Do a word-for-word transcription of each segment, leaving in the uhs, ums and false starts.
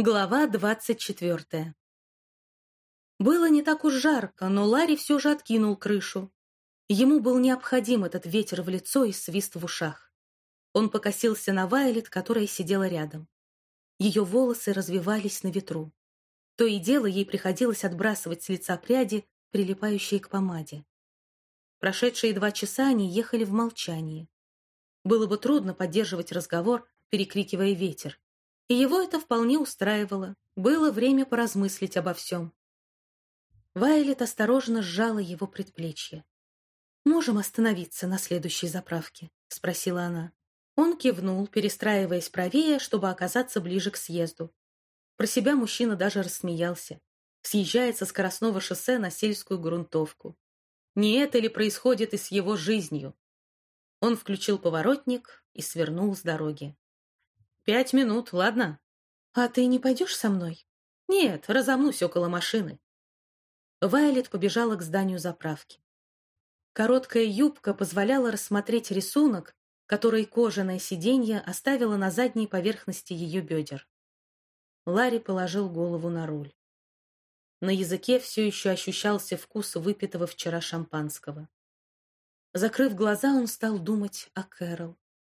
Глава двадцать четвертая. Было не так уж жарко, но Ларри все же откинул крышу. Ему был необходим этот ветер в лицо и свист в ушах. Он покосился на Вайолет, которая сидела рядом. Ее волосы развивались на ветру. То и дело ей приходилось отбрасывать с лица пряди, прилипающие к помаде. Прошедшие два часа они ехали в молчании. Было бы трудно поддерживать разговор, перекрикивая ветер. И его это вполне устраивало. Было время поразмыслить обо всем. Вайолет осторожно сжала его предплечье. «Можем остановиться на следующей заправке?» — спросила она. Он кивнул, перестраиваясь правее, чтобы оказаться ближе к съезду. Про себя мужчина даже рассмеялся. Съезжает со скоростного шоссе на сельскую грунтовку. Не это ли происходит и с его жизнью? Он включил поворотник и свернул с дороги. «Пять минут, ладно?» «А ты не пойдешь со мной?» «Нет, разомнусь около машины». Вайолет побежала к зданию заправки. Короткая юбка позволяла рассмотреть рисунок, который кожаное сиденье оставило на задней поверхности ее бедер. Ларри положил голову на руль. На языке все еще ощущался вкус выпитого вчера шампанского. Закрыв глаза, он стал думать о Кэрол.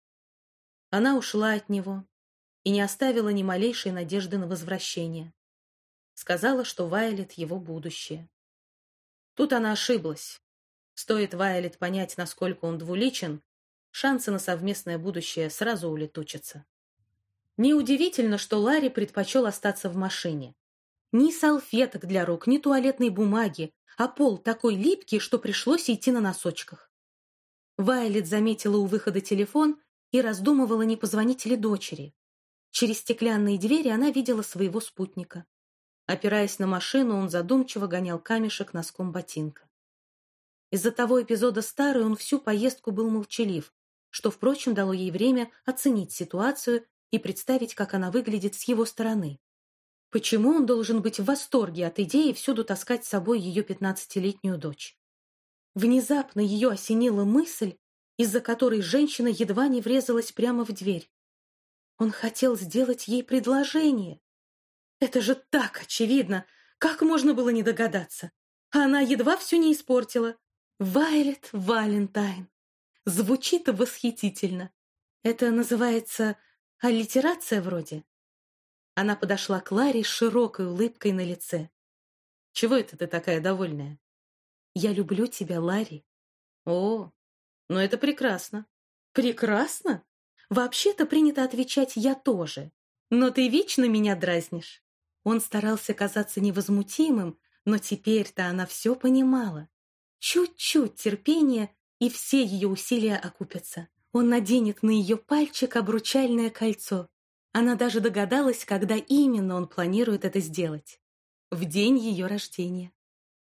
Она ушла от него и не оставила ни малейшей надежды на возвращение. Сказала, что Вайолет — его будущее. Тут она ошиблась. Стоит Вайолет понять, насколько он двуличен, шансы на совместное будущее сразу улетучатся. Неудивительно, что Ларри предпочел остаться в машине. Ни салфеток для рук, ни туалетной бумаги, а пол такой липкий, что пришлось идти на носочках. Вайолет заметила у выхода телефон и раздумывала, не позвонить ли дочери. Через стеклянные двери она видела своего спутника. Опираясь на машину, он задумчиво гонял камешек носком ботинка. Из-за того эпизода старой он всю поездку был молчалив, что, впрочем, дало ей время оценить ситуацию и представить, как она выглядит с его стороны. Почему он должен быть в восторге от идеи всюду таскать с собой ее пятнадцатилетнюю дочь? Внезапно ее осенила мысль, из-за которой женщина едва не врезалась прямо в дверь. Он хотел сделать ей предложение. Это же так очевидно! Как можно было не догадаться? А она едва все не испортила. Вайолет Валентайн. Звучит восхитительно. Это называется аллитерация вроде. Она подошла к Ларри с широкой улыбкой на лице. «Чего это ты такая довольная?» «Я люблю тебя, Ларри». «О, ну это прекрасно». «Прекрасно? Вообще-то принято отвечать «я тоже». Но ты вечно меня дразнишь». Он старался казаться невозмутимым, но теперь-то она все понимала. Чуть-чуть терпения, и все ее усилия окупятся. Он наденет на ее пальчик обручальное кольцо. Она даже догадалась, когда именно он планирует это сделать. В день ее рождения.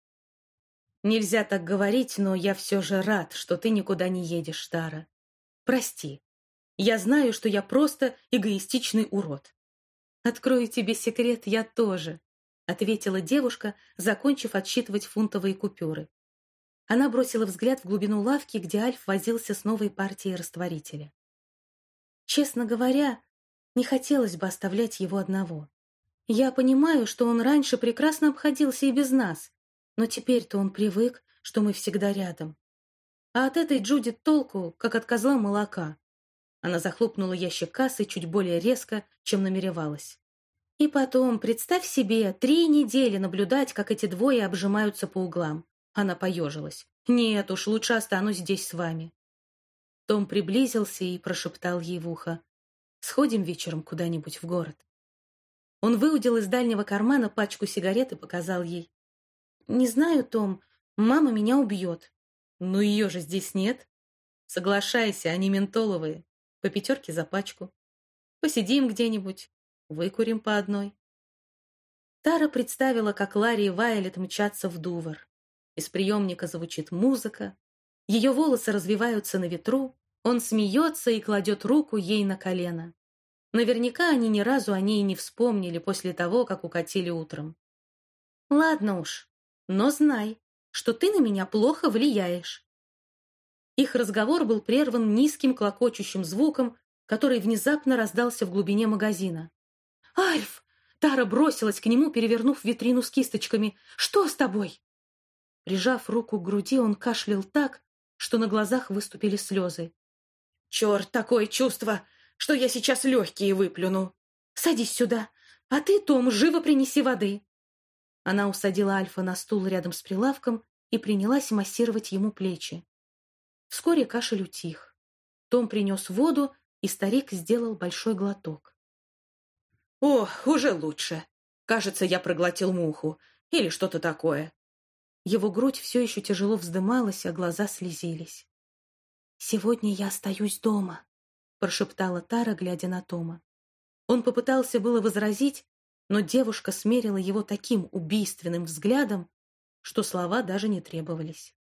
«Нельзя так говорить, но я все же рад, что ты никуда не едешь, Тара. Прости. Я знаю, что я просто эгоистичный урод». «Открою тебе секрет, я тоже», — ответила девушка, закончив отсчитывать фунтовые купюры. Она бросила взгляд в глубину лавки, где Альф возился с новой партией растворителя. «Честно говоря, не хотелось бы оставлять его одного. Я понимаю, что он раньше прекрасно обходился и без нас, но теперь-то он привык, что мы всегда рядом. А от этой Джуди толку, как от козла молока». Она захлопнула ящик кассы чуть более резко, чем намеревалась. «И потом, представь себе, три недели наблюдать, как эти двое обжимаются по углам». Она поежилась. «Нет уж, лучше останусь здесь с вами». Том приблизился и прошептал ей в ухо: «Сходим вечером куда-нибудь в город». Он выудил из дальнего кармана пачку сигарет и показал ей. «Не знаю, Том, мама меня убьет». «Ну ее же здесь нет». «Соглашайся, они ментоловые. По пятерке за пачку. Посидим где-нибудь, выкурим по одной». Тара представила, как Ларри и Вайолет мчатся в Дувр. Из приемника звучит музыка, ее волосы развиваются на ветру, он смеется и кладет руку ей на колено. Наверняка они ни разу о ней не вспомнили после того, как укатили утром. «Ладно уж, но знай, что ты на меня плохо влияешь». Их разговор был прерван низким клокочущим звуком, который внезапно раздался в глубине магазина. «Альф, Тара бросилась к нему, перевернув витрину с кисточками. «Что с тобой?» Прижав руку к груди, он кашлял так, что на глазах выступили слезы. «Черт, такое чувство, что я сейчас легкие выплюну!» «Садись сюда, а ты, Том, живо принеси воды!» Она усадила Альфа на стул рядом с прилавком и принялась массировать ему плечи. Вскоре кашель утих. Том принес воду, и старик сделал большой глоток. «О, уже лучше. Кажется, я проглотил муху. Или что-то такое». Его грудь все еще тяжело вздымалась, а глаза слезились. «Сегодня я остаюсь дома», — прошептала Тара, глядя на Тома. Он попытался было возразить, но девушка смерила его таким убийственным взглядом, что слова даже не требовались.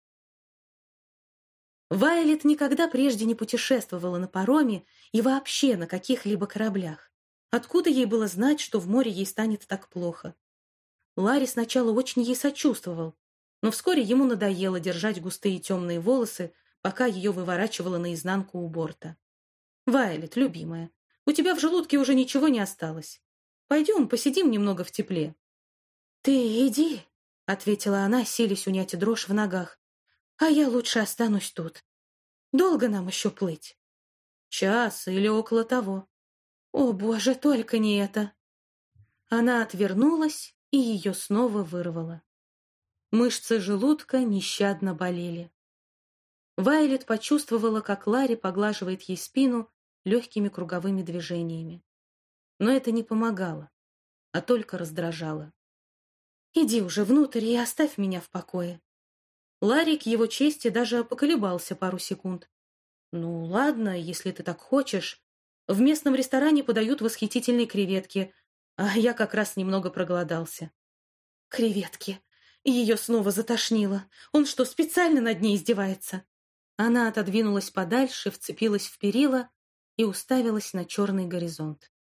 Вайолет никогда прежде не путешествовала на пароме и вообще на каких-либо кораблях. Откуда ей было знать, что в море ей станет так плохо? Ларри сначала очень ей сочувствовал, но вскоре ему надоело держать густые темные волосы, пока ее выворачивало наизнанку у борта. «Вайолет, любимая, у тебя в желудке уже ничего не осталось. Пойдем, посидим немного в тепле». «Ты иди», — ответила она, силясь унять дрожь в ногах. «А я лучше останусь тут. Долго нам еще плыть?» «Час или около того». «О, Боже, только не это!» Она отвернулась, и ее снова вырвало. Мышцы желудка нещадно болели. Вайолет почувствовала, как Ларри поглаживает ей спину легкими круговыми движениями. Но это не помогало, а только раздражало. «Иди уже внутрь и оставь меня в покое». Ларри, к его чести, даже поколебался пару секунд. «Ну, ладно, если ты так хочешь. В местном ресторане подают восхитительные креветки, а я как раз немного проголодался». «Креветки!» И ее снова затошнило. Он что, специально над ней издевается? Она отодвинулась подальше, вцепилась в перила и уставилась на черный горизонт.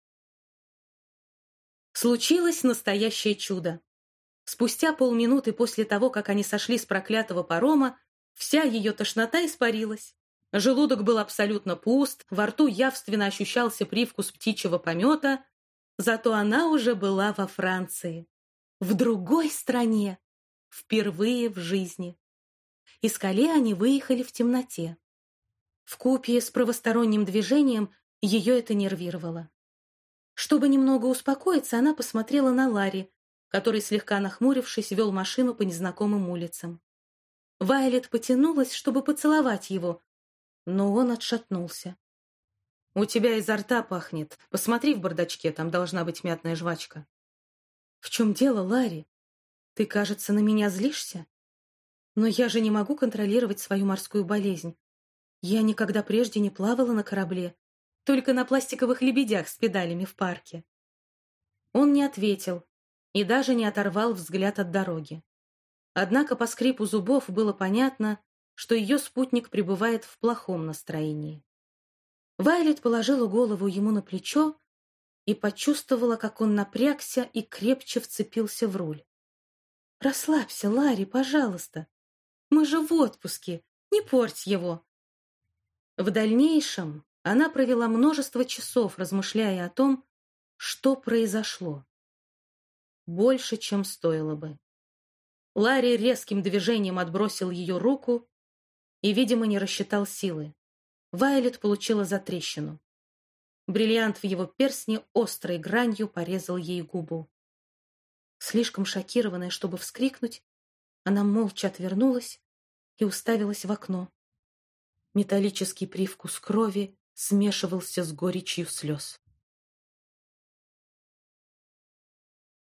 Случилось настоящее чудо. Спустя полминуты после того, как они сошли с проклятого парома, вся ее тошнота испарилась. Желудок был абсолютно пуст, во рту явственно ощущался привкус птичьего помета, зато она уже была во Франции. В другой стране. Впервые в жизни. Из Кале они выехали в темноте. Вкупе с правосторонним движением ее это нервировало. Чтобы немного успокоиться, она посмотрела на Ларри, который, слегка нахмурившись, вел машину по незнакомым улицам. Вайолет потянулась, чтобы поцеловать его, но он отшатнулся. «У тебя изо рта пахнет. Посмотри в бардачке, там должна быть мятная жвачка». «В чем дело, Ларри? Ты, кажется, на меня злишься? Но я же не могу контролировать свою морскую болезнь. Я никогда прежде не плавала на корабле, только на пластиковых лебедях с педалями в парке». Он не ответил и даже не оторвал взгляд от дороги. Однако по скрипу зубов было понятно, что ее спутник пребывает в плохом настроении. Вайолет положила голову ему на плечо и почувствовала, как он напрягся и крепче вцепился в руль. «Расслабься, Ларри, пожалуйста. Мы же в отпуске, не порть его». В дальнейшем она провела множество часов, размышляя о том, что произошло. Больше, чем стоило бы. Ларри резким движением отбросил ее руку и, видимо, не рассчитал силы. Вайолет получила затрещину. Бриллиант в его перстне острой гранью порезал ей губу. Слишком шокированная, чтобы вскрикнуть, она молча отвернулась и уставилась в окно. Металлический привкус крови смешивался с горечью слез.